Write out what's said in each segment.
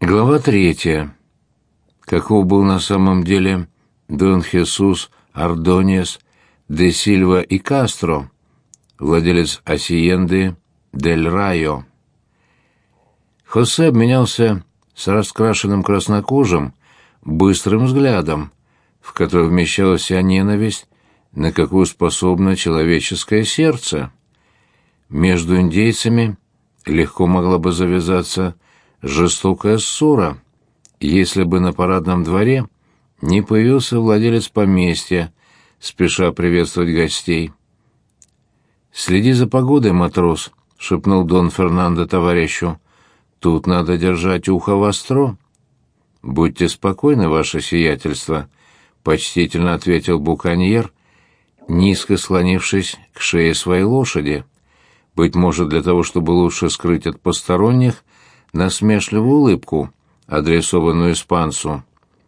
Глава 3. Каков был на самом деле Дон Хесус Ордоньес де Сильва и Кастро, владелец Асиенды дель Райо? Хосе обменялся с раскрашенным краснокожим быстрым взглядом, в который вмещалась вся ненависть, на какую способно человеческое сердце. Между индейцами легко могла бы завязаться жестокая ссора, если бы на парадном дворе не появился владелец поместья, спеша приветствовать гостей. «Следи за погодой, матрос», — шепнул Дон Фернандо товарищу. «Тут надо держать ухо востро». «Будьте спокойны, ваше сиятельство», — почтительно ответил буконьер, низко склонившись к шее своей лошади, быть может, для того, чтобы лучше скрыть от посторонних насмешливую улыбку, адресованную испанцу.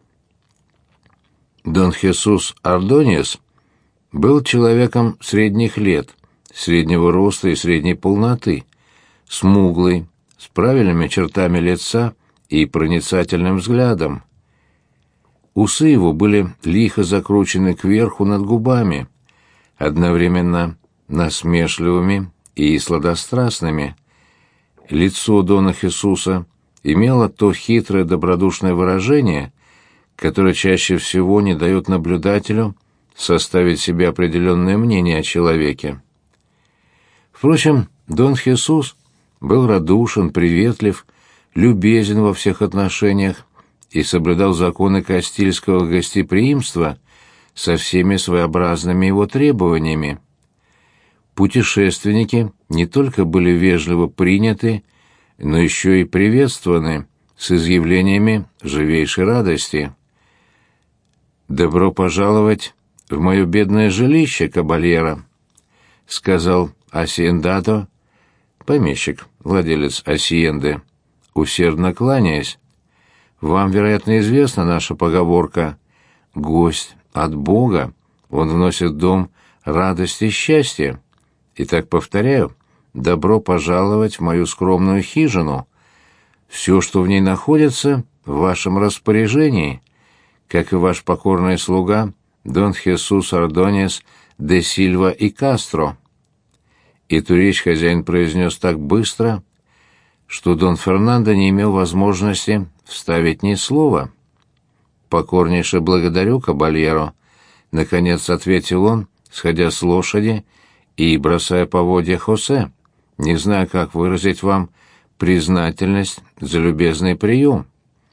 Дон Хесус Ордоньес был человеком средних лет, среднего роста и средней полноты, смуглый, с правильными чертами лица и проницательным взглядом. Усы его были лихо закручены кверху над губами, одновременно насмешливыми и сладострастными. Лицо Дона Хесуса имело то хитрое добродушное выражение, которое чаще всего не дает наблюдателю составить себе определенное мнение о человеке. Впрочем, Дон Хесус был радушен, приветлив, любезен во всех отношениях и соблюдал законы кастильского гостеприимства со всеми своеобразными его требованиями. Путешественники не только были вежливо приняты, но еще и приветствованы с изъявлениями живейшей радости. «Добро пожаловать в мое бедное жилище, кабальеро», — сказал Асиендадо, помещик, владелец Асиенды, усердно кланяясь. «Вам, вероятно, известна наша поговорка: гость от Бога, он вносит в дом радость и счастье. Итак, повторяю, добро пожаловать в мою скромную хижину. Все, что в ней находится, в вашем распоряжении, как и ваш покорный слуга Дон Хесус Ордоньес де Сильва и Кастро». Эту речь хозяин произнес так быстро, что Дон Фернандо не имел возможности вставить ни слова. «Покорнейше благодарю, кабальеро», — наконец ответил он, сходя с лошади и бросая поводья Хосе. «Не знаю, как выразить вам признательность за любезный прием.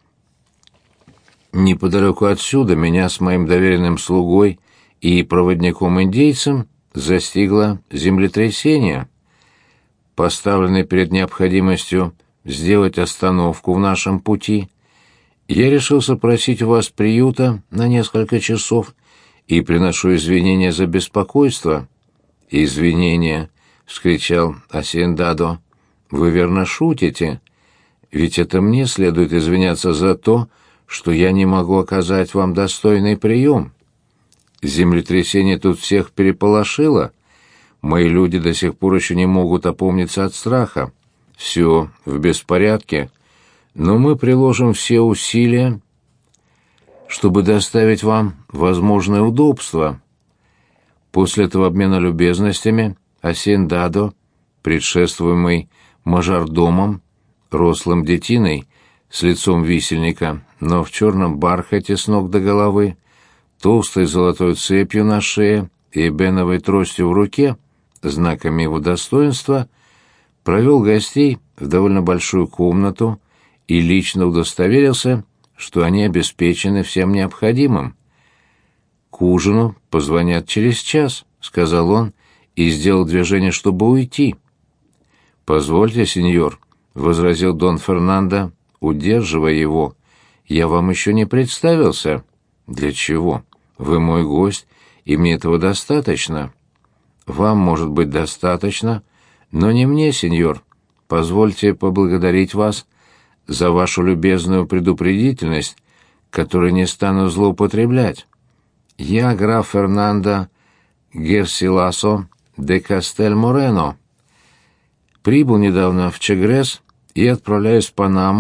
Неподалеку отсюда меня с моим доверенным слугой и проводником-индейцем застигло землетрясение. Поставленный перед необходимостью сделать остановку в нашем пути, я решился просить у вас приюта на несколько часов и приношу извинения за беспокойство». «Извинения!» — вскричал Асиендадо. «Вы верно шутите? Ведь это мне следует извиняться за то, что я не могу оказать вам достойный прием. Землетрясение тут всех переполошило. Мои люди до сих пор еще не могут опомниться от страха. Все в беспорядке, но мы приложим все усилия, чтобы доставить вам возможное удобство». После этого обмена любезностями Асиендадо, предшествуемый мажордомом, рослым детиной с лицом висельника, но в черном бархате с ног до головы, толстой золотой цепью на шее и эбеновой тростью в руке, знаками его достоинства, провел гостей в довольно большую комнату и лично удостоверился, что они обеспечены всем необходимым. «К ужину позвонят через час», — сказал он и сделал движение, чтобы уйти. «Позвольте, сеньор», — возразил Дон Фернандо, удерживая его, — «я вам еще не представился». «Для чего? Вы мой гость, и мне этого достаточно». «Вам, может быть, достаточно, но не мне, сеньор. Позвольте поблагодарить вас за вашу любезную предупредительность, которой не стану злоупотреблять. Я граф Фернандо Герсиласо де Кастель-Морено. Прибыл недавно в Чегрес и отправляюсь в Панаму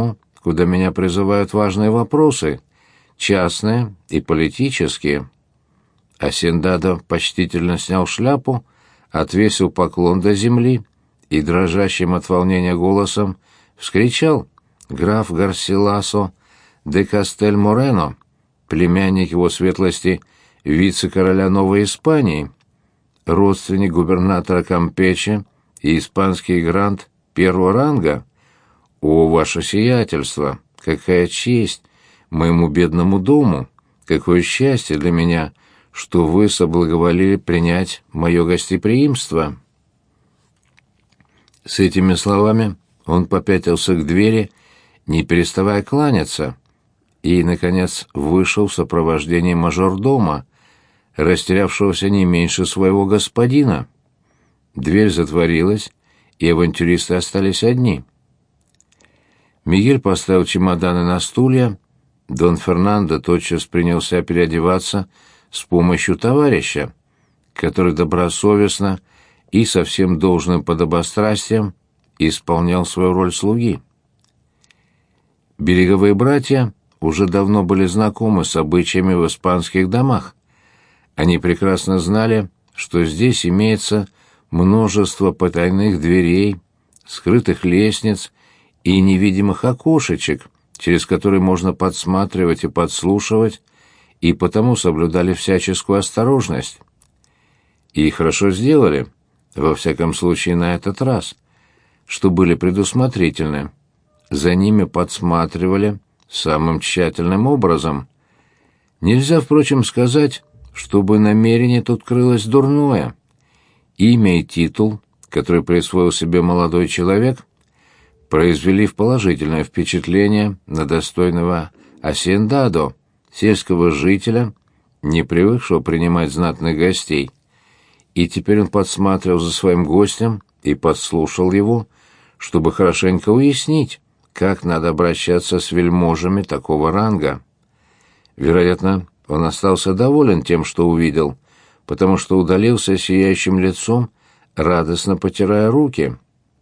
куда меня призывают важные вопросы, частные и политические». Асендадо почтительно снял шляпу, отвесил поклон до земли и дрожащим от волнения голосом вскричал: «Граф Гарсиласо де Кастель-Морено, племянник его светлости вице-короля Новой Испании, родственник губернатора Кампече и испанский грант первого ранга. О, ваше сиятельство, какая честь моему бедному дому, какое счастье для меня, что вы соблаговолили принять мое гостеприимство». С этими словами он попятился к двери, не переставая кланяться, и, наконец, вышел в сопровождении мажордома, растерявшегося не меньше своего господина. Дверь затворилась, и авантюристы остались одни. Мигель поставил чемоданы на стулья, Дон Фернандо тотчас принялся переодеваться с помощью товарища, который добросовестно и со всем должным подобострастием исполнял свою роль слуги. Береговые братья уже давно были знакомы с обычаями в испанских домах. Они прекрасно знали, что здесь имеется множество потайных дверей, скрытых лестниц и невидимых окошечек, через которые можно подсматривать и подслушивать, и потому соблюдали всяческую осторожность. И хорошо сделали, во всяком случае на этот раз, что были предусмотрительны. За ними подсматривали самым тщательным образом. Нельзя, впрочем, сказать, чтобы намерение тут крылось дурное. Имя и титул, который присвоил себе молодой человек, произвели положительное впечатление на достойного Асендадо, сельского жителя, не привыкшего принимать знатных гостей. И теперь он подсматривал за своим гостем и подслушал его, чтобы хорошенько уяснить, как надо обращаться с вельможами такого ранга. Вероятно, он остался доволен тем, что увидел, потому что удалился сияющим лицом, радостно потирая руки.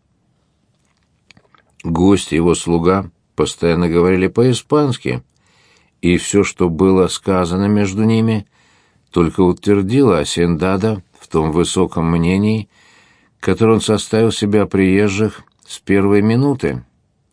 Гость и его слуга постоянно говорили по-испански, и все, что было сказано между ними, только утвердило Асендадо в том высоком мнении, которое он составил себе о приезжих с первой минуты.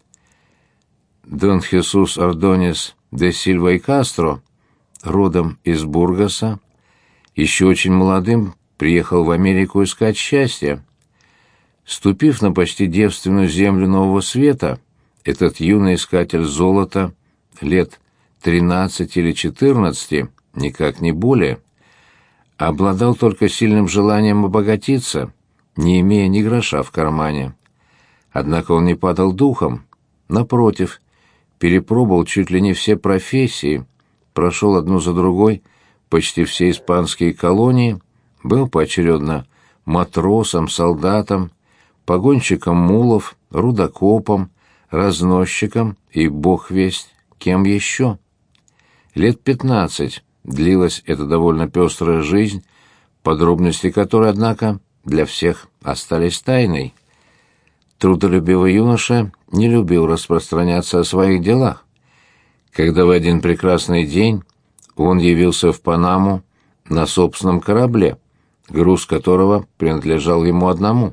Дон Хесус Ордонес де Сильва и Кастро, родом из Бургаса, еще очень молодым приехал в Америку искать счастья. Ступив на почти девственную землю Нового Света, этот юный искатель золота, лет 13 или 14, никак не более, обладал только сильным желанием обогатиться, не имея ни гроша в кармане. Однако он не падал духом, напротив, перепробовал чуть ли не все профессии, прошел одну за другой почти все испанские колонии, был поочередно матросом, солдатом, погонщиком мулов, рудокопом, разносчиком и бог весть кем еще. Лет 15 длилась эта довольно пестрая жизнь, подробности которой, однако, для всех остались тайной. Трудолюбивый юноша не любил распространяться о своих делах. Когда в один прекрасный день он явился в Панаму на собственном корабле, груз которого принадлежал ему одному.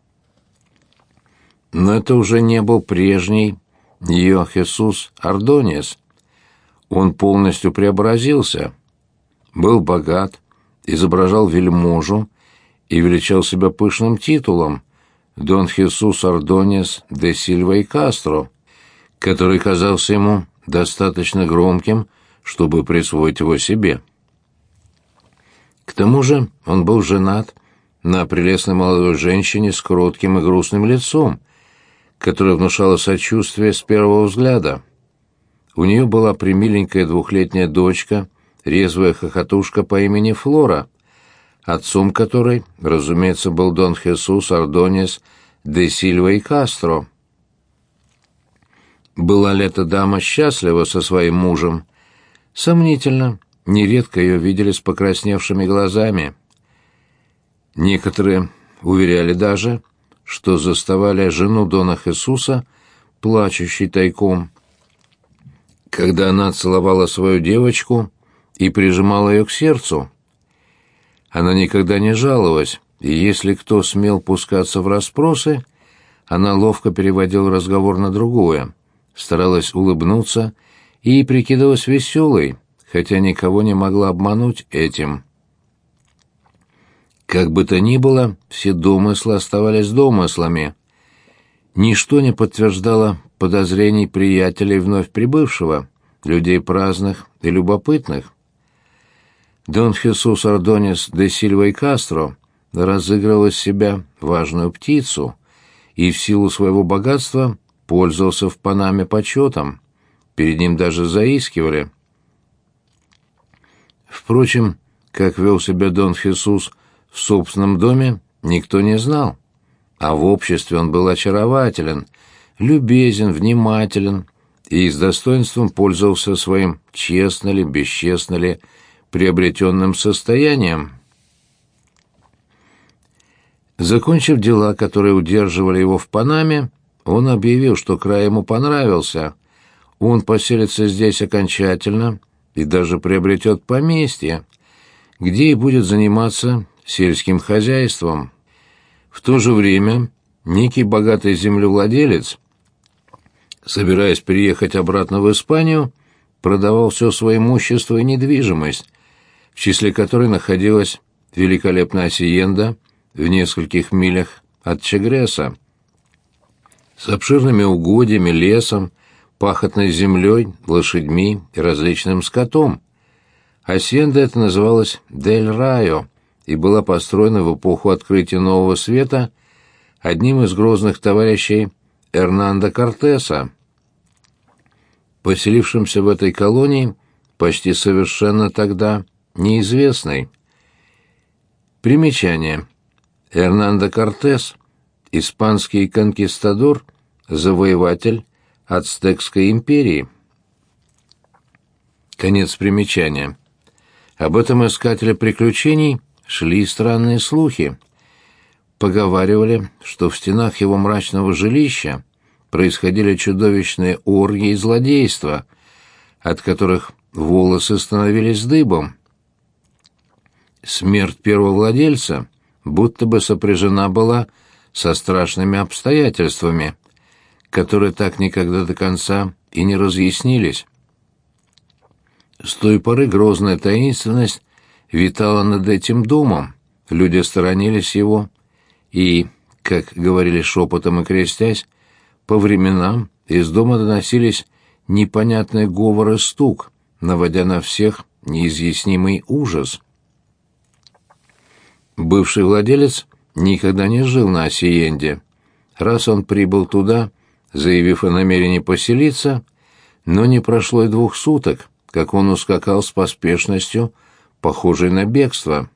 Но это уже не был прежний Ньо Хесус Ордонес. Он полностью преобразился, был богат, изображал вельможу и величал себя пышным титулом Дон Хесус Ордонес де Сильва и Кастро, который казался ему достаточно громким, чтобы присвоить его себе. К тому же он был женат на прелестной молодой женщине с кротким и грустным лицом, которая внушала сочувствие с первого взгляда. У нее была премиленькая двухлетняя дочка, резвая хохотушка по имени Флора, отцом которой, разумеется, был Дон Хесус Ордонес де Сильва и Кастро. Была ли эта дама счастлива со своим мужем? Сомнительно, нередко ее видели с покрасневшими глазами. Некоторые уверяли даже, что заставали жену Дона Хесуса плачущей тайком, когда она целовала свою девочку и прижимала ее к сердцу. Она никогда не жаловалась, и если кто смел пускаться в расспросы, она ловко переводила разговор на другое, старалась улыбнуться и прикидывалась веселой, хотя никого не могла обмануть этим. Как бы то ни было, все домыслы оставались домыслами. Ничто не подтверждало подозрений приятелей вновь прибывшего, людей праздных и любопытных. Дон Хесус Ордонес де Сильва и Кастро разыгрывал из себя важную птицу и в силу своего богатства пользовался в Панаме почетом. Перед ним даже заискивали. Впрочем, как вел себя Дон Хесус в собственном доме, никто не знал. А в обществе он был очарователен, любезен, внимателен и с достоинством пользовался своим честно ли, бесчестно ли, приобретенным состоянием. Закончив дела, которые удерживали его в Панаме, он объявил, что край ему понравился. Он поселится здесь окончательно и даже приобретет поместье, где и будет заниматься сельским хозяйством. В то же время некий богатый землевладелец, собираясь переехать обратно в Испанию, продавал все свое имущество и недвижимость, в числе которой находилась великолепная асиенда в нескольких милях от Чегреса, с обширными угодьями, лесом, пахотной землей, лошадьми и различным скотом. Асиенда эта называлась «Дель Райо» и была построена в эпоху открытия Нового Света одним из грозных товарищей Эрнандо Кортеса, поселившимся в этой колонии почти совершенно тогда неизвестной. Примечание. Эрнандо Кортес – испанский конкистадор, завоеватель Ацтекской империи. Конец примечания. Об этом искателе приключений шли странные слухи. Поговаривали, что в стенах его мрачного жилища происходили чудовищные оргии и злодейства, от которых волосы становились дыбом. Смерть первого владельца будто бы сопряжена была со страшными обстоятельствами, которые так никогда до конца и не разъяснились. С той поры грозная таинственность витала над этим домом, люди сторонились его, и, как говорили шепотом и крестясь, по временам из дома доносились непонятный говор и стук, наводя на всех неизъяснимый ужас. Бывший владелец никогда не жил на Асиенде. Раз он прибыл туда, заявив о намерении поселиться, но не прошло и 2 суток, как он ускакал с поспешностью, похожей на бегство.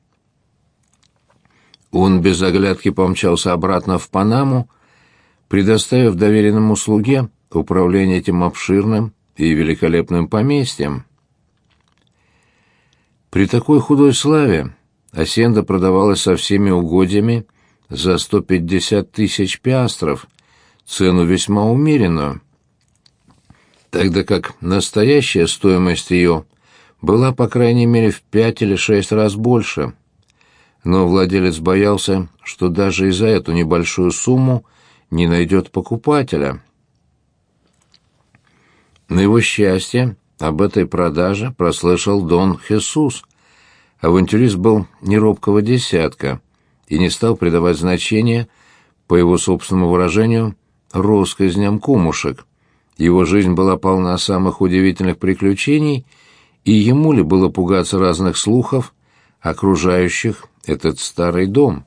Он без оглядки помчался обратно в Панаму, предоставив доверенному слуге управление этим обширным и великолепным поместьем. При такой худой славе асиенда продавалась со всеми угодьями за 150 тысяч пиастров, цену весьма умеренную, тогда как настоящая стоимость ее была, по крайней мере, в 5 или 6 раз больше. Но владелец боялся, что даже и за эту небольшую сумму не найдет покупателя. На его счастье об этой продаже прослышал Дон Хесус. Авантюрист был не робкого десятка и не стал придавать значения, по его собственному выражению, россказням кумушек. Его жизнь была полна самых удивительных приключений, и ему ли было пугаться разных слухов, окружающих этот старый дом?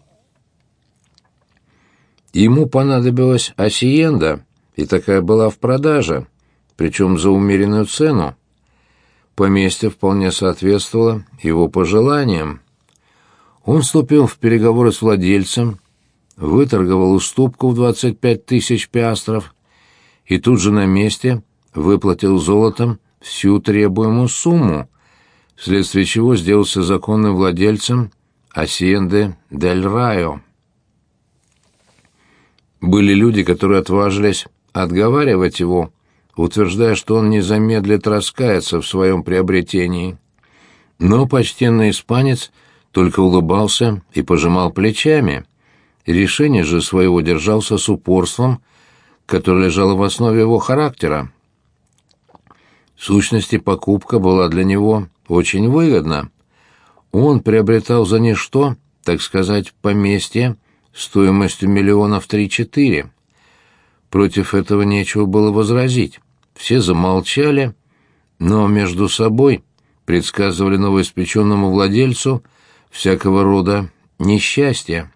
Ему понадобилась асиенда, и такая была в продаже, причем за умеренную цену. Поместье вполне соответствовало его пожеланиям. Он вступил в переговоры с владельцем, выторговал уступку в 25 тысяч пиастров и тут же на месте выплатил золотом всю требуемую сумму, вследствие чего сделался законным владельцем асиенды Дель Райо. Были люди, которые отважились отговаривать его, утверждая, что он не замедлит раскаяться в своем приобретении. Но почтенный испанец только улыбался и пожимал плечами. Решение же своего держался с упорством, которое лежало в основе его характера. В сущности, покупка была для него очень выгодна. Он приобретал за ничто, так сказать, поместье стоимостью 3-4 миллиона. Против этого нечего было возразить. Все замолчали, но между собой предсказывали новоиспеченному владельцу всякого рода несчастья.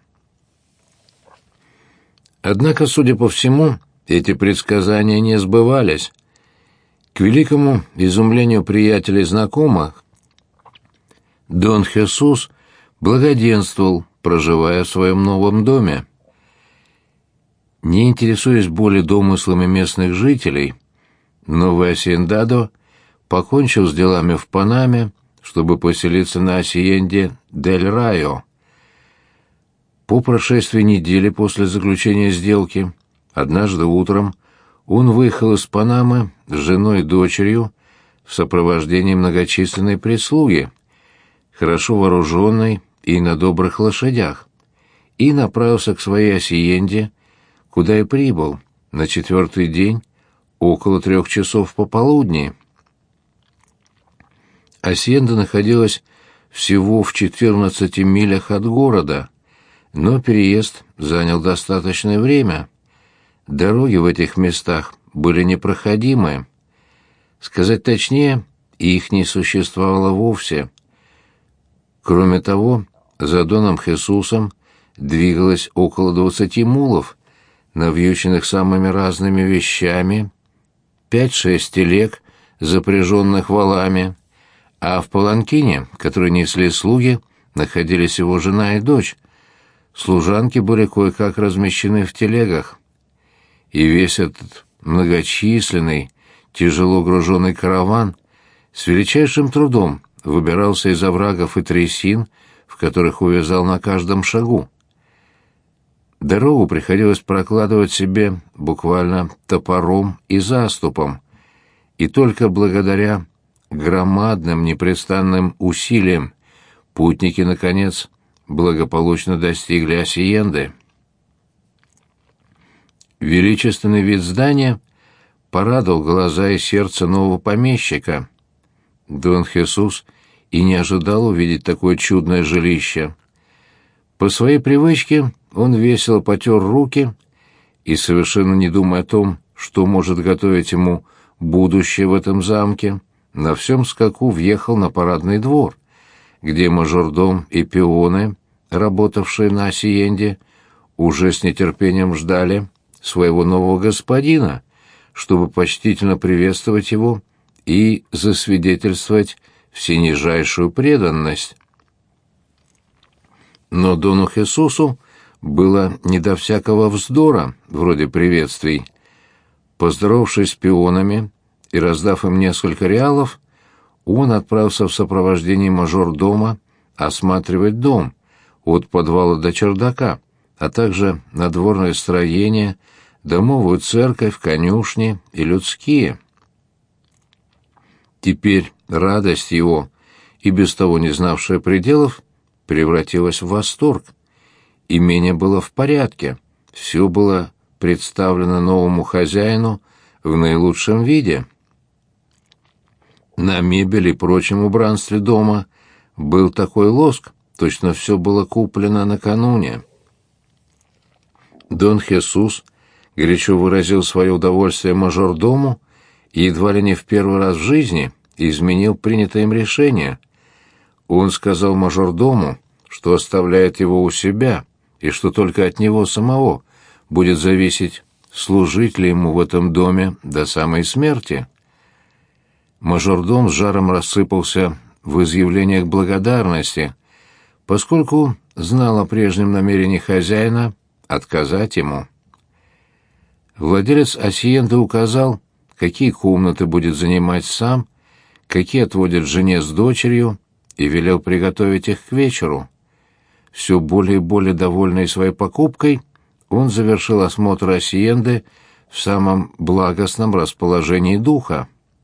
Однако, судя по всему, эти предсказания не сбывались. К великому изумлению приятелей и знакомых, Дон Хесус благоденствовал, проживая в своем новом доме. Не интересуясь более домыслами местных жителей, новый асьендадо покончил с делами в Панаме, чтобы поселиться на асьенде Дель Райо. По прошествии недели после заключения сделки, однажды утром он выехал из Панамы с женой и дочерью в сопровождении многочисленной прислуги, хорошо вооруженной и на добрых лошадях, и направился к своей асьенде, куда и прибыл на 4-й день около 3 часов пополудни. Асьенда находилась всего в 14 милях от города, но переезд занял достаточное время. Дороги в этих местах были непроходимые. Сказать точнее, их не существовало вовсе. Кроме того, за Доном Хесусом двигалось около 20 мулов, навьюченных самыми разными вещами, 5-6 телег, запряженных валами, а в паланкине, который несли слуги, находились его жена и дочь. Служанки были кое-как размещены в телегах. И весь этот многочисленный, тяжело груженный караван с величайшим трудом выбирался из оврагов и трясин, в которых увязал на каждом шагу. Дорогу приходилось прокладывать себе буквально топором и заступом, и только благодаря громадным непрестанным усилиям путники, наконец, благополучно достигли асьенды. Величественный вид здания порадовал глаза и сердце нового помещика. Дон Хесус и не ожидал увидеть такое чудное жилище. По своей привычке он весело потер руки и, совершенно не думая о том, что может готовить ему будущее в этом замке, на всем скаку въехал на парадный двор, где мажордом и пионы, работавшие на асьенде, уже с нетерпением ждали своего нового господина, чтобы почтительно приветствовать его и засвидетельствовать всенижайшую преданность. Но Дону Хесусу было не до всякого вздора, вроде приветствий. Поздоровавшись с пионами и раздав им несколько реалов, он отправился в сопровождении мажордома осматривать дом от подвала до чердака, а также надворное строение, домовую церковь, конюшни и людские. Теперь радость его, и без того не знавшая пределов, превратилась в восторг. Имение было в порядке, все было представлено новому хозяину в наилучшем виде. На мебели и прочем убранстве дома был такой лоск, точно все было куплено накануне. Дон Хесус горячо выразил свое удовольствие мажордому и едва ли не в первый раз в жизни изменил принятое им решение. Он сказал мажордому, что оставляет его у себя и что только от него самого будет зависеть, служить ли ему в этом доме до самой смерти. Мажордом с жаром рассыпался в изъявлениях благодарности, поскольку знал о прежнем намерении хозяина отказать ему. Владелец асьенды указал, какие комнаты будет занимать сам, какие отводит жене с дочерью, и велел приготовить их к вечеру. Все более и более довольный своей покупкой, он завершил осмотр асьенды в самом благостном расположении духа.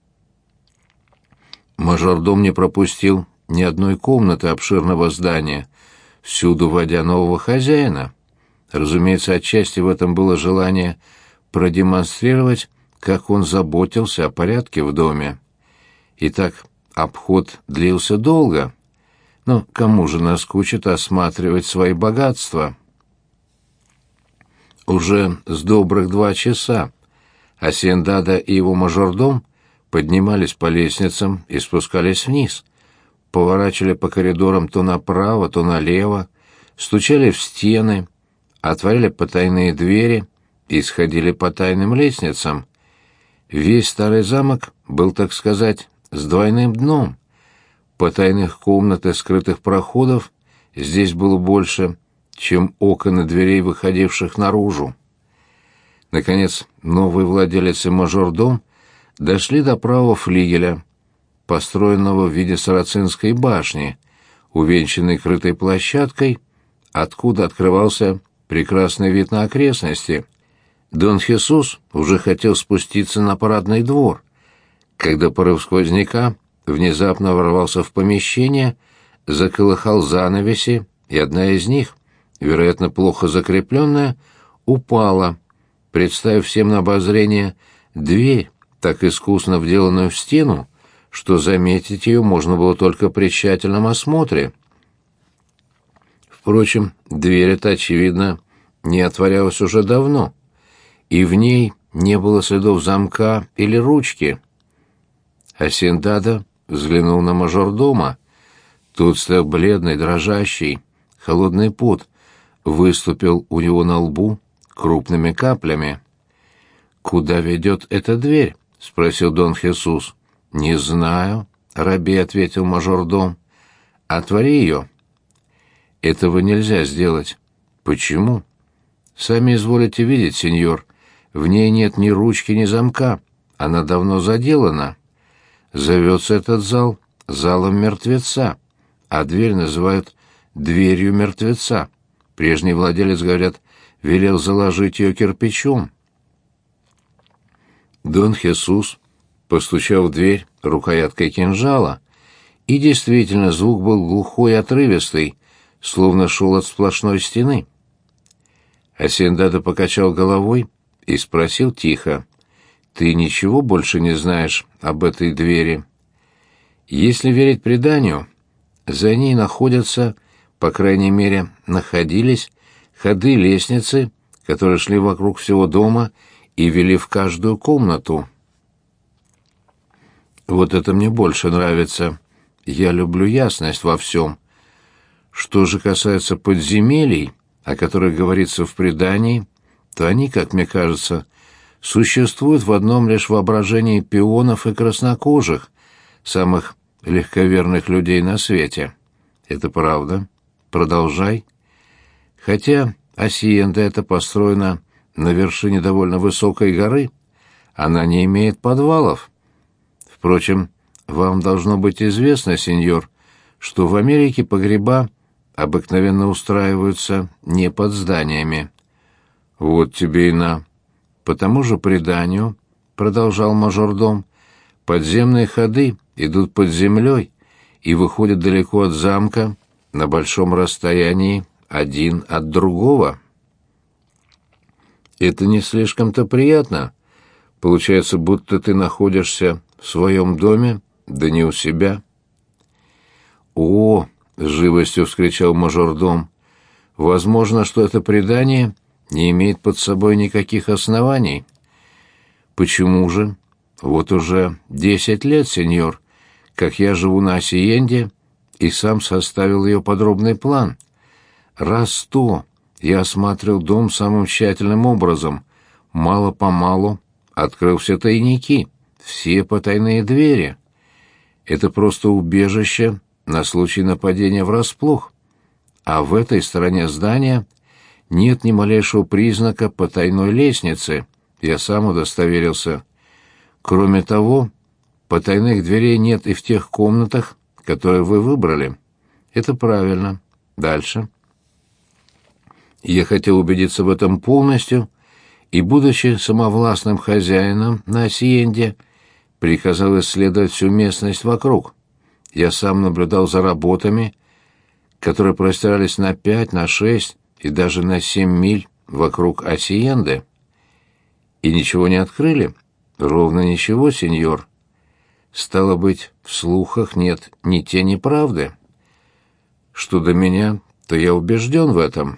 Мажордом не пропустил ни одной комнаты обширного здания, всюду водя нового хозяина. Разумеется, отчасти в этом было желание продемонстрировать, как он заботился о порядке в доме. Итак, обход длился долго, но кому же наскучит осматривать свои богатства? Уже с добрых 2 часа Асьендадо и его мажордом поднимались по лестницам и спускались вниз, поворачивали по коридорам то направо, то налево, стучали в стены, отворяли потайные двери и сходили по тайным лестницам. Весь старый замок был, так сказать, с двойным дном. Потайных комнат и скрытых проходов здесь было больше, чем окон и дверей, выходивших наружу. Наконец, новый владелец и мажордом дошли до правого флигеля, построенного в виде сарацинской башни, увенчанной крытой площадкой, откуда открывался прекрасный вид на окрестности. Дон Хесус уже хотел спуститься на парадный двор, когда порыв сквозняка внезапно ворвался в помещение, заколыхал занавеси, и одна из них, вероятно, плохо закрепленная, упала, представив всем на обозрение дверь, так искусно вделанную в стену, что заметить ее можно было только при тщательном осмотре. Впрочем, дверь эта, очевидно, не отворялась уже давно, и в ней не было следов замка или ручки. Асьендадо взглянул на мажордома. Тот стоял бледный, дрожащий, холодный пот выступил у него на лбу крупными каплями. «Куда ведет эта дверь?» — спросил Дон Хесус. «Не знаю», — рабе ответил мажордом. «Отвори ее». «Этого нельзя сделать». «Почему?» «Сами изволите видеть, сеньор, в ней нет ни ручки, ни замка. Она давно заделана. Зовется этот зал залом мертвеца, а дверь называют дверью мертвеца. Прежний владелец, говорят, велел заложить ее кирпичом». Дон Хесус постучал в дверь рукояткой кинжала, и действительно звук был глухой и отрывистый, словно шел от сплошной стены. Асьендадо покачал головой и спросил тихо: «Ты ничего больше не знаешь об этой двери?» Если верить преданию, за ней находятся, по крайней мере, находились ходы лестницы, которые шли вокруг всего дома и вели в каждую комнату. Вот это мне больше нравится. Я люблю ясность во всем. Что же касается подземелий, о которых говорится в предании, то они, как мне кажется, существуют в одном лишь воображении пионов и краснокожих, самых легковерных людей на свете. Это правда. Продолжай. Хотя Асьенда эта построена на вершине довольно высокой горы, она не имеет подвалов. Впрочем, вам должно быть известно, сеньор, что в Америке погреба обыкновенно устраиваются не под зданиями. Вот тебе и на. По тому же преданию, продолжал мажордом, подземные ходы идут под землей и выходят далеко от замка, на большом расстоянии один от другого. Это не слишком-то приятно. Получается, будто ты находишься в своем доме, да не у себя. «О!» — с живостью вскричал мажордом. «Возможно, что это предание не имеет под собой никаких оснований». «Почему же? Вот уже 10 лет, сеньор, как я живу на Асьенде и сам составил ее подробный план. Раз 100 я осмотрел дом самым тщательным образом, мало-помалу открыл все тайники, все потайные двери. Это просто убежище на случай нападения врасплох. А в этой стороне здания нет ни малейшего признака потайной лестницы, я сам удостоверился. Кроме того, потайных дверей нет и в тех комнатах, которые вы выбрали. Это правильно. Дальше. Я хотел убедиться в этом полностью и, будучи самовластным хозяином на Асьенде, приказал исследовать всю местность вокруг. Я сам наблюдал за работами, которые простирались на 5, на 6 и даже на 7 миль вокруг Асьенды. И ничего не открыли? Ровно ничего, сеньор. Стало быть, в слухах нет ни тени правды. Что до меня, то я убежден в этом.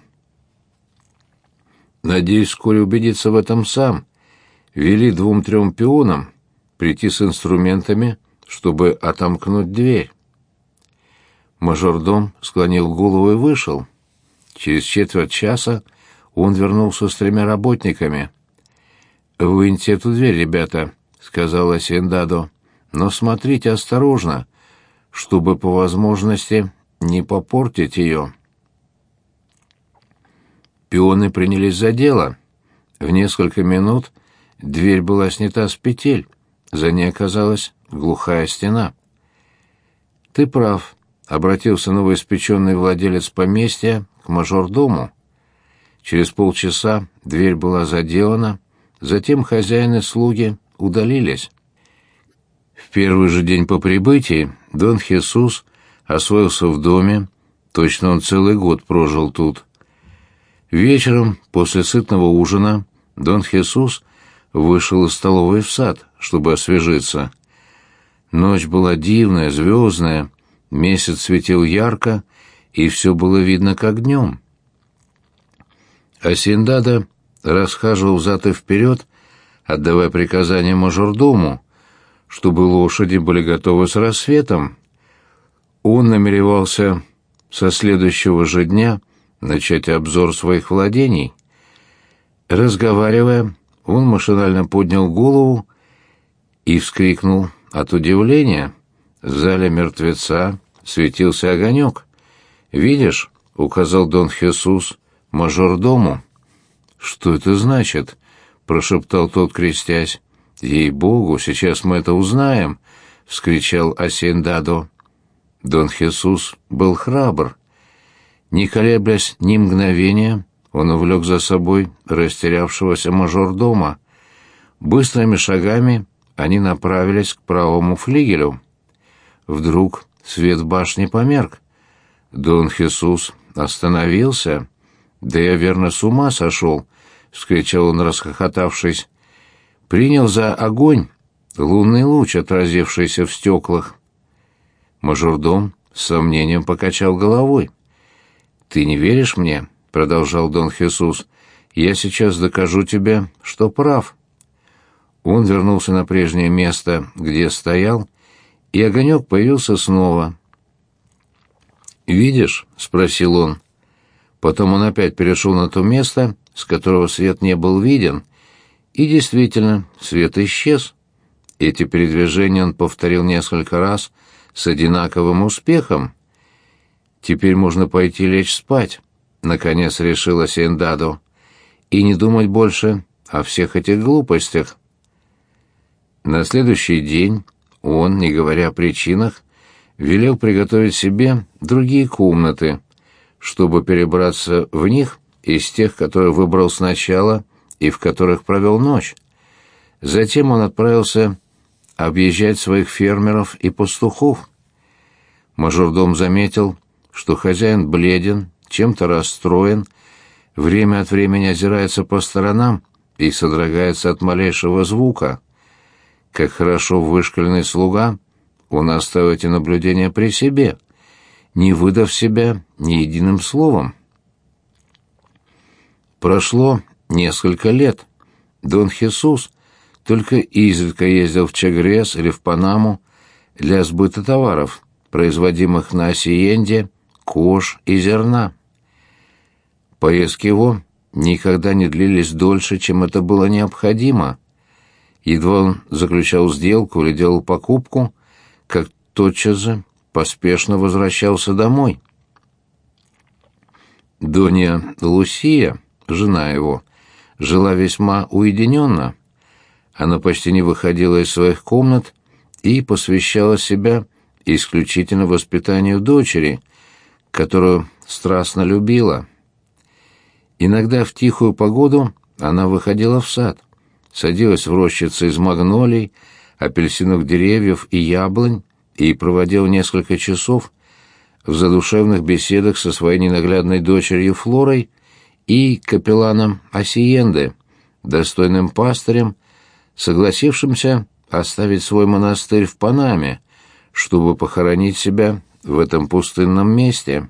Надеюсь вскоре убедиться в этом сам. Вели 2-3 пионам прийти с инструментами, чтобы отомкнуть дверь. Мажордом склонил голову и вышел. Через четверть часа он вернулся с 3 работниками. «Выньте эту дверь, ребята», — сказал Асьендадо, — «но смотрите осторожно, чтобы по возможности не попортить ее». Пионы принялись за дело. В несколько минут дверь была снята с петель, за ней оказалась глухая стена. «Ты прав», — обратился новоиспеченный владелец поместья к мажордому. Через полчаса дверь была заделана, затем хозяин и слуги удалились. В первый же день по прибытии Дон Хесус освоился в доме, точно он целый год прожил тут. Вечером, после сытного ужина, Дон Хесус вышел из столовой в сад, чтобы освежиться. Ночь была дивная, звездная, месяц светил ярко, и все было видно как днем. Асьендадо расхаживал взад и вперед, отдавая приказания мажордому, чтобы лошади были готовы с рассветом. Он намеревался со следующего же дня начать обзор своих владений. Разговаривая, он машинально поднял голову и вскрикнул от удивления. В зале мертвеца светился огонек. «Видишь?» — указал Дон Хесус мажордому. «Что это значит?» — прошептал тот, крестясь. «Ей-богу, сейчас мы это узнаем!» — вскричал Асьендадо. Дон Хесус был храбр. Не колеблясь ни мгновения, он увлек за собой растерявшегося мажордома. Быстрыми шагами они направились к правому флигелю. Вдруг свет в башне померк. Дон Хесус остановился. «Да я верно с ума сошел!» — вскричал он, расхохотавшись. «Принял за огонь лунный луч, отразившийся в стеклах». Мажордом с сомнением покачал головой. «Ты не веришь мне?» — продолжал Дон Хесус. «Я сейчас докажу тебе, что прав». Он вернулся на прежнее место, где стоял, и огонек появился снова. «Видишь?» — спросил он. Потом он опять перешел на то место, с которого свет не был виден, и действительно, свет исчез. Эти передвижения он повторил несколько раз с одинаковым успехом. «Теперь можно пойти лечь спать», — наконец решил Асьендадо, «и не думать больше о всех этих глупостях». На следующий день он, не говоря о причинах, велел приготовить себе другие комнаты, чтобы перебраться в них из тех, которые выбрал сначала и в которых провел ночь. Затем он отправился объезжать своих фермеров и пастухов. Мажордом заметил, что хозяин бледен, чем-то расстроен, время от времени озирается по сторонам и содрогается от малейшего звука. Как хорошо вышкаленный слуга, он оставил эти наблюдения при себе, не выдав себя ни единым словом. Прошло несколько лет. Дон Хесус только изредка ездил в Чагрес или в Панаму для сбыта товаров, производимых на Асьенде, кож и зерна. Поездки его никогда не длились дольше, чем это было необходимо. Едва он заключал сделку или делал покупку, как тотчас же поспешно возвращался домой. Донья Лусия, жена его, жила весьма уединенно. Она почти не выходила из своих комнат и посвящала себя исключительно воспитанию дочери, которую страстно любила. Иногда в тихую погоду она выходила в сад, садилась в рощице из магнолий, апельсиновых деревьев и яблонь и проводила несколько часов в задушевных беседах со своей ненаглядной дочерью Флорой и капелланом Асиенды, достойным пастырем, согласившимся оставить свой монастырь в Панаме, чтобы похоронить себя в этом пустынном месте.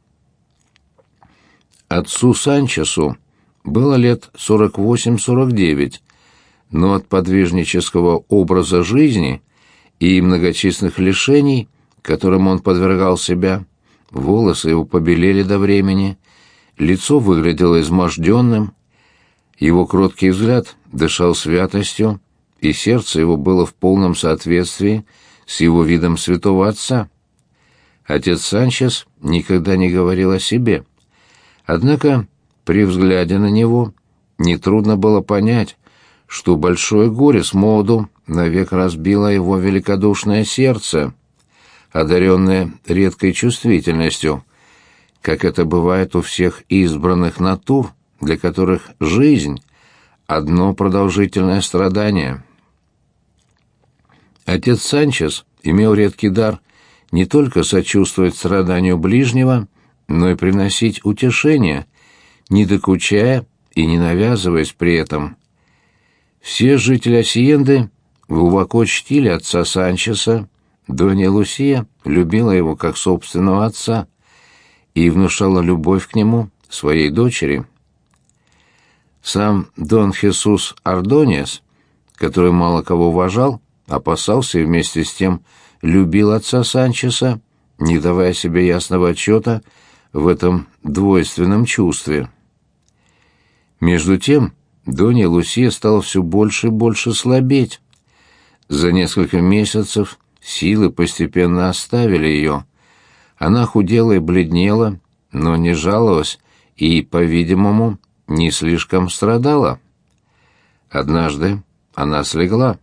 Отцу Санчесу было лет 48-49, но от подвижнического образа жизни и многочисленных лишений, которым он подвергал себя, волосы его побелели до времени, лицо выглядело изможденным, его кроткий взгляд дышал святостью, и сердце его было в полном соответствии с его видом святого отца. Отец Санчес никогда не говорил о себе. Однако при взгляде на него нетрудно было понять, что большое горе с молоду навек разбило его великодушное сердце, одаренное редкой чувствительностью, как это бывает у всех избранных натур, для которых жизнь — одно продолжительное страдание. Отец Санчес имел редкий дар не только сочувствовать страданию ближнего, но и приносить утешение, не докучая и не навязываясь при этом. Все жители Асиенды глубоко чтили отца Санчеса, Донья Лусия любила его как собственного отца и внушала любовь к нему своей дочери. Сам Дон Хесус Ордоньес, который мало кого уважал, опасался и вместе с тем любил отца Санчеса, не давая себе ясного отчета в этом двойственном чувстве. Между тем Донья Лусия стала все больше и больше слабеть. За несколько месяцев силы постепенно оставили ее. Она худела и бледнела, но не жаловалась и, по-видимому, не слишком страдала. Однажды она слегла.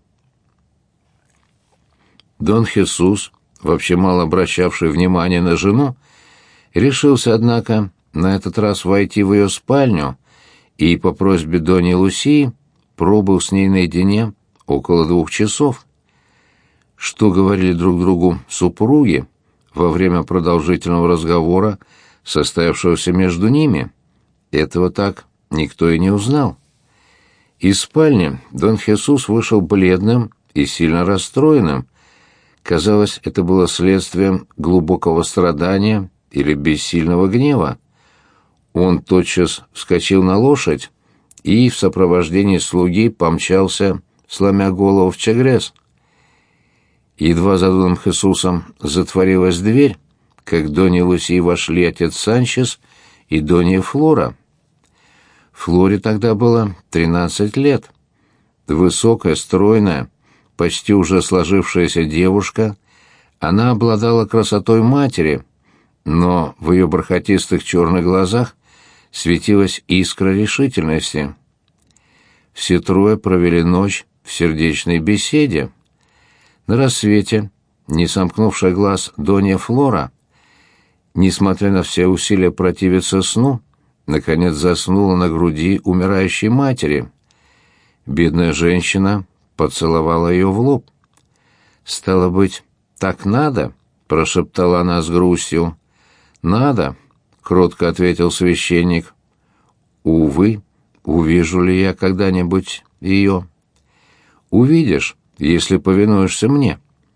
Дон Хесус, вообще мало обращавший внимания на жену, решился, однако, на этот раз войти в ее спальню и по просьбе Доньи Лусии пробыл с ней наедине около 2 часов. Что говорили друг другу супруги во время продолжительного разговора, состоявшегося между ними, этого так никто и не узнал. Из спальни Дон Хесус вышел бледным и сильно расстроенным. Казалось, это было следствием глубокого страдания или бессильного гнева. Он тотчас вскочил на лошадь и в сопровождении слуги помчался, сломя голову, в Чагрес. Едва за Доном Хесусом затворилась дверь, как к Донье Лусии вошли отец Санчес и Донья Флора. Флоре тогда было 13 лет. Высокая, стройная, почти уже сложившаяся девушка, она обладала красотой матери, но в ее бархатистых черных глазах светилась искра решительности. Все трое провели ночь в сердечной беседе. На рассвете, не сомкнувшая глаз Донья Флора, несмотря на все усилия противиться сну, наконец заснула на груди умирающей матери. Бедная женщина поцеловала ее в лоб. «Стало быть, так надо?» — прошептала она с грустью. «Надо», — кротко ответил священник. «Увы, увижу ли я когда-нибудь ее?» «Увидишь, если повинуешься мне».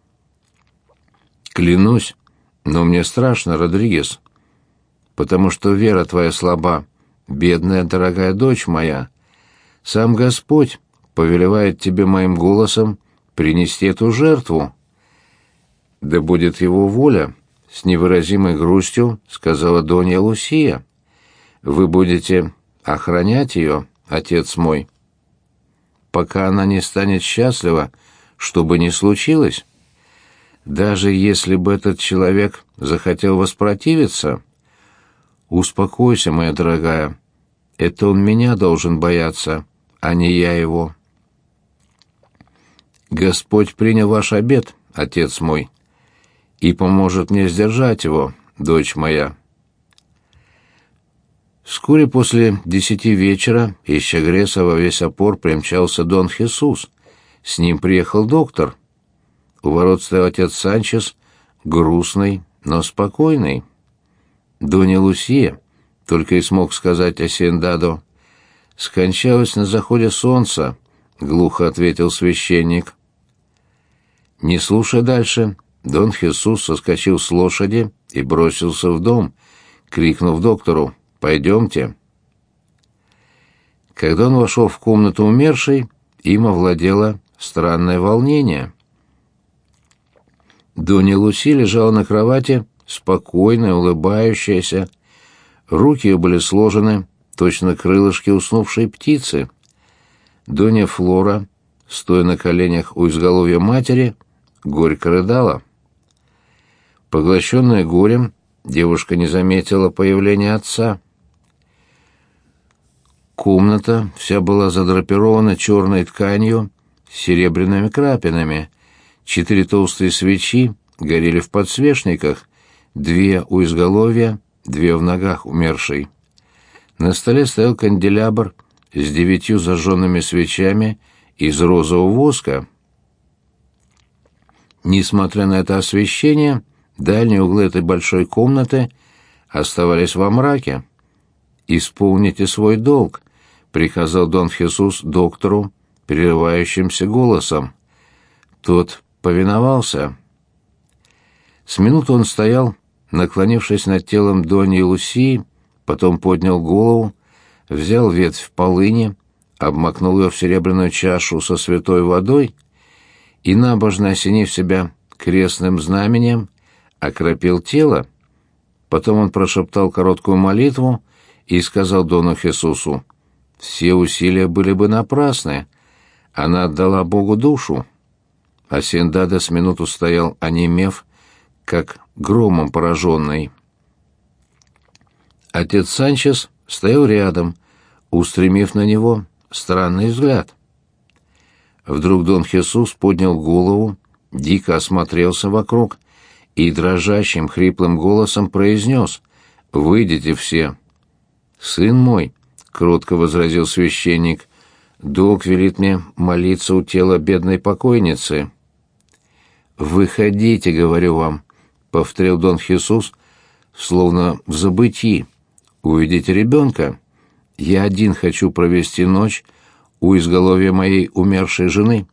«Клянусь, но мне страшно, Родригес, потому что вера твоя слаба, бедная, дорогая дочь моя. Сам Господь повелевает тебе моим голосом принести эту жертву». «Да будет его воля», — с невыразимой грустью сказала Донья Лусия. «Вы будете охранять ее, отец мой, пока она не станет счастлива, что бы ни случилось. Даже если бы этот человек захотел воспротивиться, успокойся, моя дорогая, это он меня должен бояться, а не я его». «Господь принял ваш обет, отец мой, и поможет мне сдержать его, дочь моя». Вскоре после 10 вечера из Чагреса во весь опор примчался Дон Хесус. С ним приехал доктор. У ворот стоял отец Санчес, грустный, но спокойный. Донья Лусия, только и смог сказать Асендадо. «Скончалась на заходе солнца», — глухо ответил священник. Не слушая дальше, Дон Хесус соскочил с лошади и бросился в дом, крикнув доктору: «Пойдемте». Когда он вошел в комнату умершей, им овладело странное волнение. Донья Луси лежала на кровати, спокойная, улыбающаяся. Руки ее были сложены, точно крылышки уснувшей птицы. Донья Флора, стоя на коленях у изголовья матери, горько рыдала. Поглощенная горем, девушка не заметила появления отца. Комната вся была задрапирована черной тканью с серебряными крапинами. 4 толстые свечи горели в подсвечниках, 2 у изголовья, 2 в ногах умершей. На столе стоял канделябр с 9 зажженными свечами из розового воска. Несмотря на это освещение, дальние углы этой большой комнаты оставались во мраке. «Исполните свой долг», — приказал Дон Хесус доктору прерывающимся голосом. Тот повиновался. С минуту он стоял, наклонившись над телом Доньи Лусии, потом поднял голову, взял ветвь полыни, обмакнул ее в серебряную чашу со святой водой и, набожно осенив себя крестным знаменем, окропил тело. Потом он прошептал короткую молитву и сказал Дону Хесусу: «Все усилия были бы напрасны. Она отдала Богу душу». Асендадо с минуту стоял, онемев, как громом пораженный. Отец Санчес стоял рядом, устремив на него странный взгляд. Вдруг Дон Хесус поднял голову, дико осмотрелся вокруг и дрожащим, хриплым голосом произнес: «Выйдите все». «Сын мой», — кротко возразил священник, — «долг велит мне молиться у тела бедной покойницы». «Выходите, говорю вам», — повторил Дон Хесус, словно в забытии. «Уведите ребенка. Я один хочу провести ночь у изголовья моей умершей жены».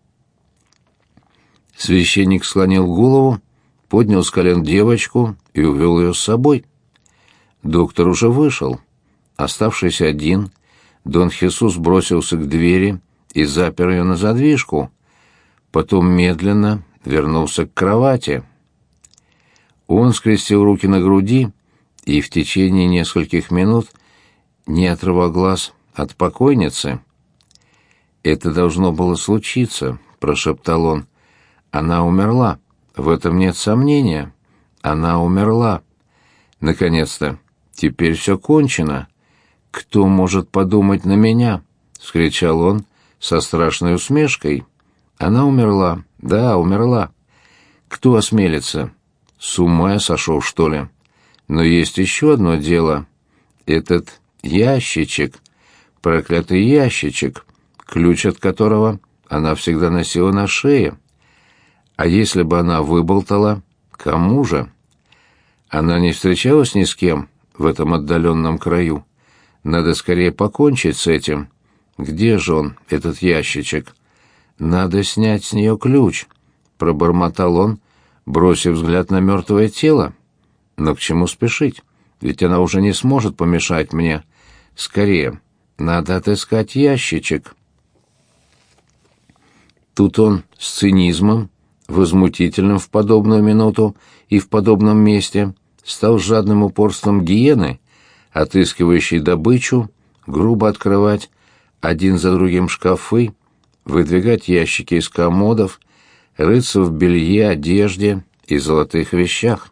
Священник склонил голову, поднял с колен девочку и увел ее с собой. Доктор уже вышел. Оставшись один, Дон Хесус бросился к двери и запер ее на задвижку. Потом медленно вернулся к кровати. Он скрестил руки на груди и в течение нескольких минут не отрывал глаз от покойницы. «Это должно было случиться», — прошептал он. «Она умерла. В этом нет сомнения. Она умерла. Наконец-то. Теперь все кончено. Кто может подумать на меня?» — вскричал он со страшной усмешкой. «Она умерла. Да, умерла. Кто осмелится? С ума я сошел, что ли? Но есть еще одно дело. Этот ящичек, проклятый ящичек, ключ от которого она всегда носила на шее. А если бы она выболтала, кому же? Она не встречалась ни с кем в этом отдаленном краю. Надо скорее покончить с этим. Где же он, этот ящичек? Надо снять с нее ключ», — пробормотал он, бросив взгляд на мертвое тело. «Но к чему спешить? Ведь она уже не сможет помешать мне. Скорее, надо отыскать ящичек». Тут он с цинизмом, возмутительным в подобную минуту и в подобном месте, стал с жадным упорством гиены, отыскивающей добычу, грубо открывать один за другим шкафы, выдвигать ящики из комодов, рыться в белье, одежде и золотых вещах.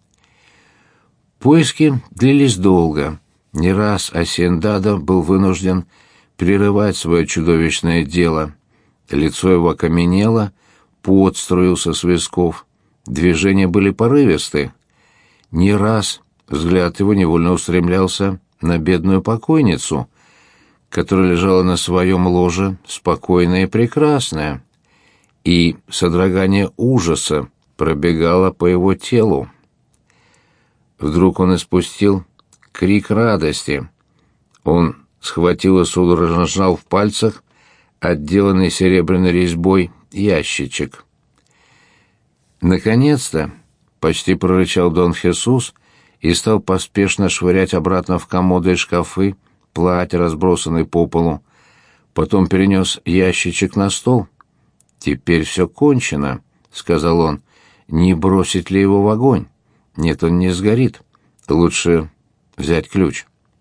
Поиски длились долго. Не раз Асендадо был вынужден прерывать свое чудовищное дело. Лицо его окаменело, пот струился с висков, движения были порывисты. Не раз взгляд его невольно устремлялся на бедную покойницу, которая лежала на своем ложе, спокойная и прекрасная, и содрогание ужаса пробегало по его телу. Вдруг он испустил крик радости. Он схватил и судорожно сжал в пальцах отделанный серебряной резьбой ящичек. «Наконец-то!» — почти прорычал Дон Хесус и стал поспешно швырять обратно в комоды и шкафы платья, разбросанные по полу. Потом перенес ящичек на стол. «Теперь все кончено», — сказал он. «Не бросить ли его в огонь? Нет, он не сгорит. Лучше взять ключ».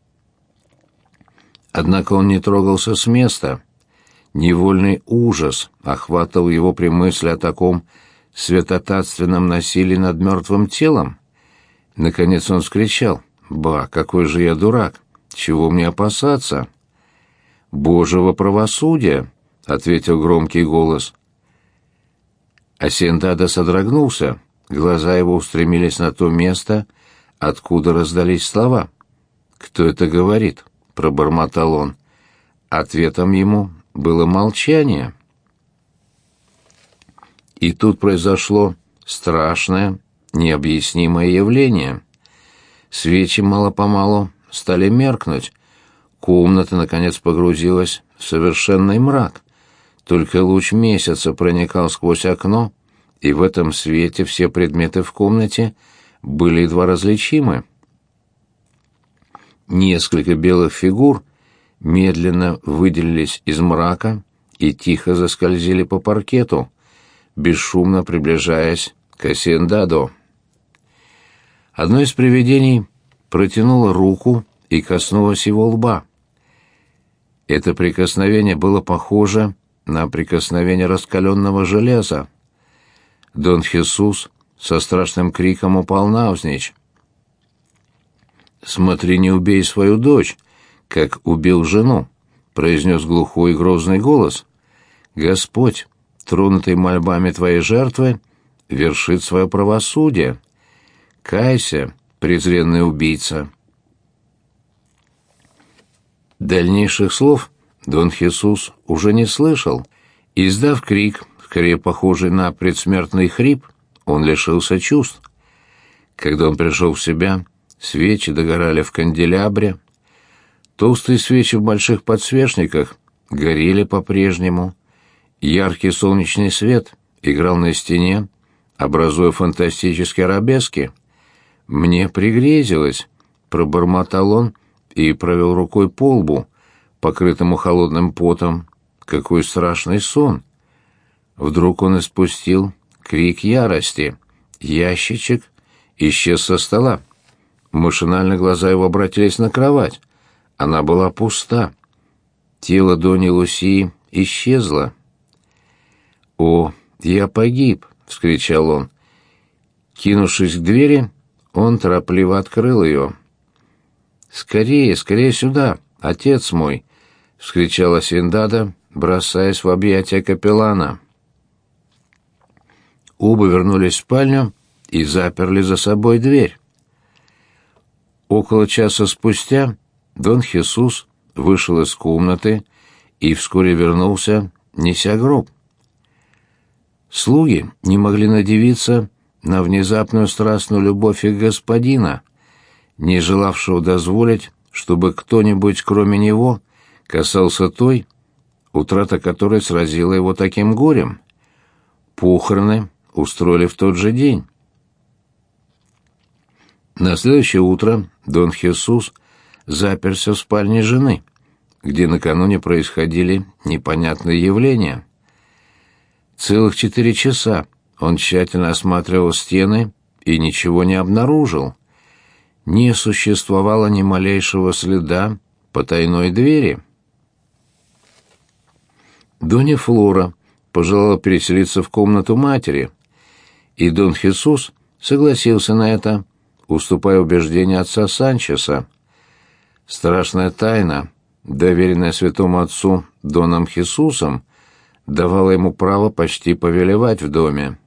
Однако он не трогался с места. Невольный ужас охватывал его при мысли о таком святотатственном насилии над мертвым телом. Наконец он вскричал: «Ба, какой же я дурак! Чего мне опасаться?» «Божьего правосудия!» — ответил громкий голос. Асиендадо содрогнулся, глаза его устремились на то место, откуда раздались слова. «Кто это говорит?» — пробормотал он. Ответом ему было молчание. И тут произошло страшное, необъяснимое явление. Свечи мало-помалу стали меркнуть. Комната, наконец, погрузилась в совершенный мрак. Только луч месяца проникал сквозь окно, и в этом свете все предметы в комнате были едва различимы. Несколько белых фигур медленно выделились из мрака и тихо заскользили по паркету, бесшумно приближаясь к Асиендадо. Одно из привидений протянуло руку и коснулось его лба. Это прикосновение было похоже на прикосновение раскаленного железа. Дон Хесус со страшным криком упал навзничь. «Смотри, не убей свою дочь, как убил жену», — произнес глухой и грозный голос. «Господь, тронутый мольбами твоей жертвы, вершит свое правосудие. Кайся, презренный убийца». Дальнейших слов Дон Хесус уже не слышал. Издав крик, скорее похожий на предсмертный хрип, он лишился чувств. Когда он пришел в себя, свечи догорали в канделябре. Толстые свечи в больших подсвечниках горели по-прежнему. Яркий солнечный свет играл на стене, образуя фантастические арабески. «Мне пригрезилось», — пробормотал он и провел рукой по лбу, покрытому холодным потом. «Какой страшный сон!» Вдруг он испустил крик ярости. Ящичек исчез со стола. Машинально глаза его обратились на кровать. Она была пуста. Тело Дони Лусии исчезло. «О, я погиб!» — вскричал он. Кинувшись к двери, он торопливо открыл ее. «Скорее, скорее сюда, отец мой!» — вскричала Асиендадо, бросаясь в объятия капеллана. Оба вернулись в спальню и заперли за собой дверь. Около часа спустя Дон Хесус вышел из комнаты и вскоре вернулся, неся гроб. Слуги не могли надивиться на внезапную страстную любовь их господина, не желавшего дозволить, чтобы кто-нибудь, кроме него, касался той, утрата которой сразила его таким горем. Похороны устроили в тот же день. На следующее утро Дон Хесус заперся в спальне жены, где накануне происходили непонятные явления. Целых 4 часа он тщательно осматривал стены и ничего не обнаружил. Не существовало ни малейшего следа потайной двери. Донья Флора пожелала переселиться в комнату матери, и Дон Хесус согласился на это, уступая убеждению отца Санчеса. Страшная тайна, доверенная святому отцу Доном Хесусом, давала ему право почти повелевать в доме.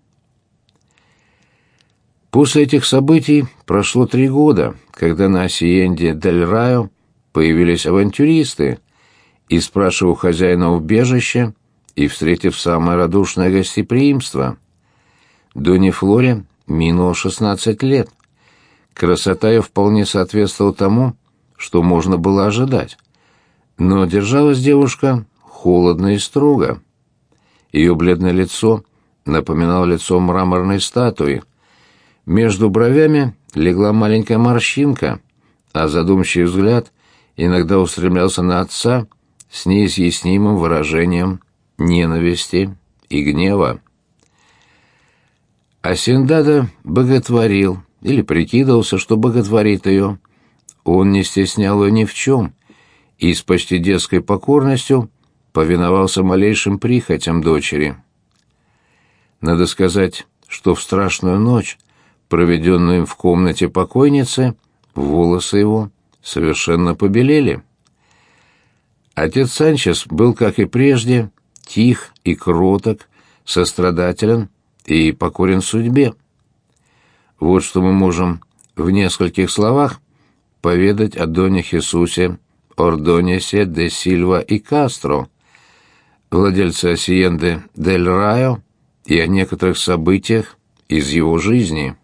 После этих событий прошло 3 года, когда на Асиенде дель Райо появились авантюристы, и, спрашивая у хозяина убежища, и встретив самое радушное гостеприимство. Доне Флоре минуло 16 лет. Красота ее вполне соответствовала тому, что можно было ожидать. Но держалась девушка холодно и строго. Ее бледное лицо напоминало лицо мраморной статуи. Между бровями легла маленькая морщинка, а задумчивый взгляд иногда устремлялся на отца с неизъяснимым выражением ненависти и гнева. Асиндада боготворил или прикидывался, что боготворит ее. Он не стеснял ее ни в чем и с почти детской покорностью повиновался малейшим прихотям дочери. Надо сказать, что в страшную ночь, проведенную им в комнате покойницы, волосы его совершенно побелели. Отец Санчес был, как и прежде, тих и кроток, сострадателен и покорен судьбе. Вот что мы можем в нескольких словах поведать о доне Хесусе Ордоньесе де Сильва и Кастро, владельце Асиенды дель Райо, и о некоторых событиях из его жизни.